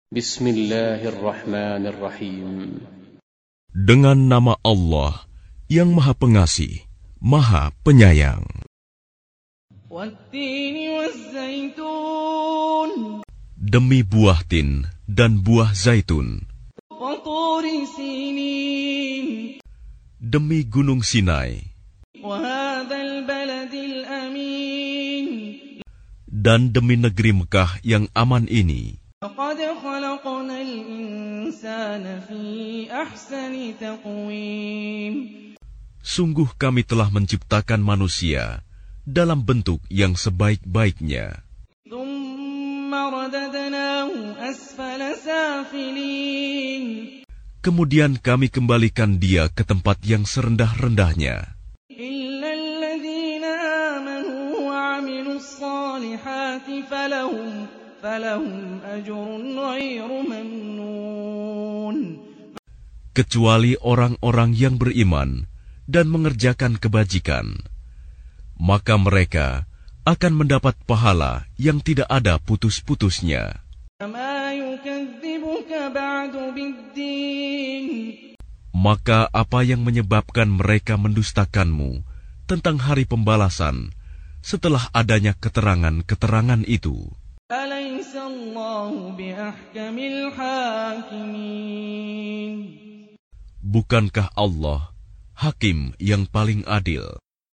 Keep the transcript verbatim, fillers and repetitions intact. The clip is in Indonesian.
Bismillahirrahmanirrahim. Dengan nama Allah yang Maha Pengasih, Maha Penyayang. Demi buah tin dan buah zaitun. Demi gunung Sinai. Dan demi negeri Mekah yang aman ini. Sungguh kami telah menciptakan manusia dalam bentuk yang sebaik-baiknya. Kemudian kami kembalikan dia ke tempat yang serendah-rendahnya. Kecuali orang-orang yang beriman dan mengerjakan kebajikan, maka mereka akan mendapat pahala yang tidak ada putus-putusnya. Maka apa yang menyebabkan mereka mendustakanmu tentang hari pembalasan setelah adanya keterangan-keterangan itu? Bukankah Allah Hakim yang paling adil?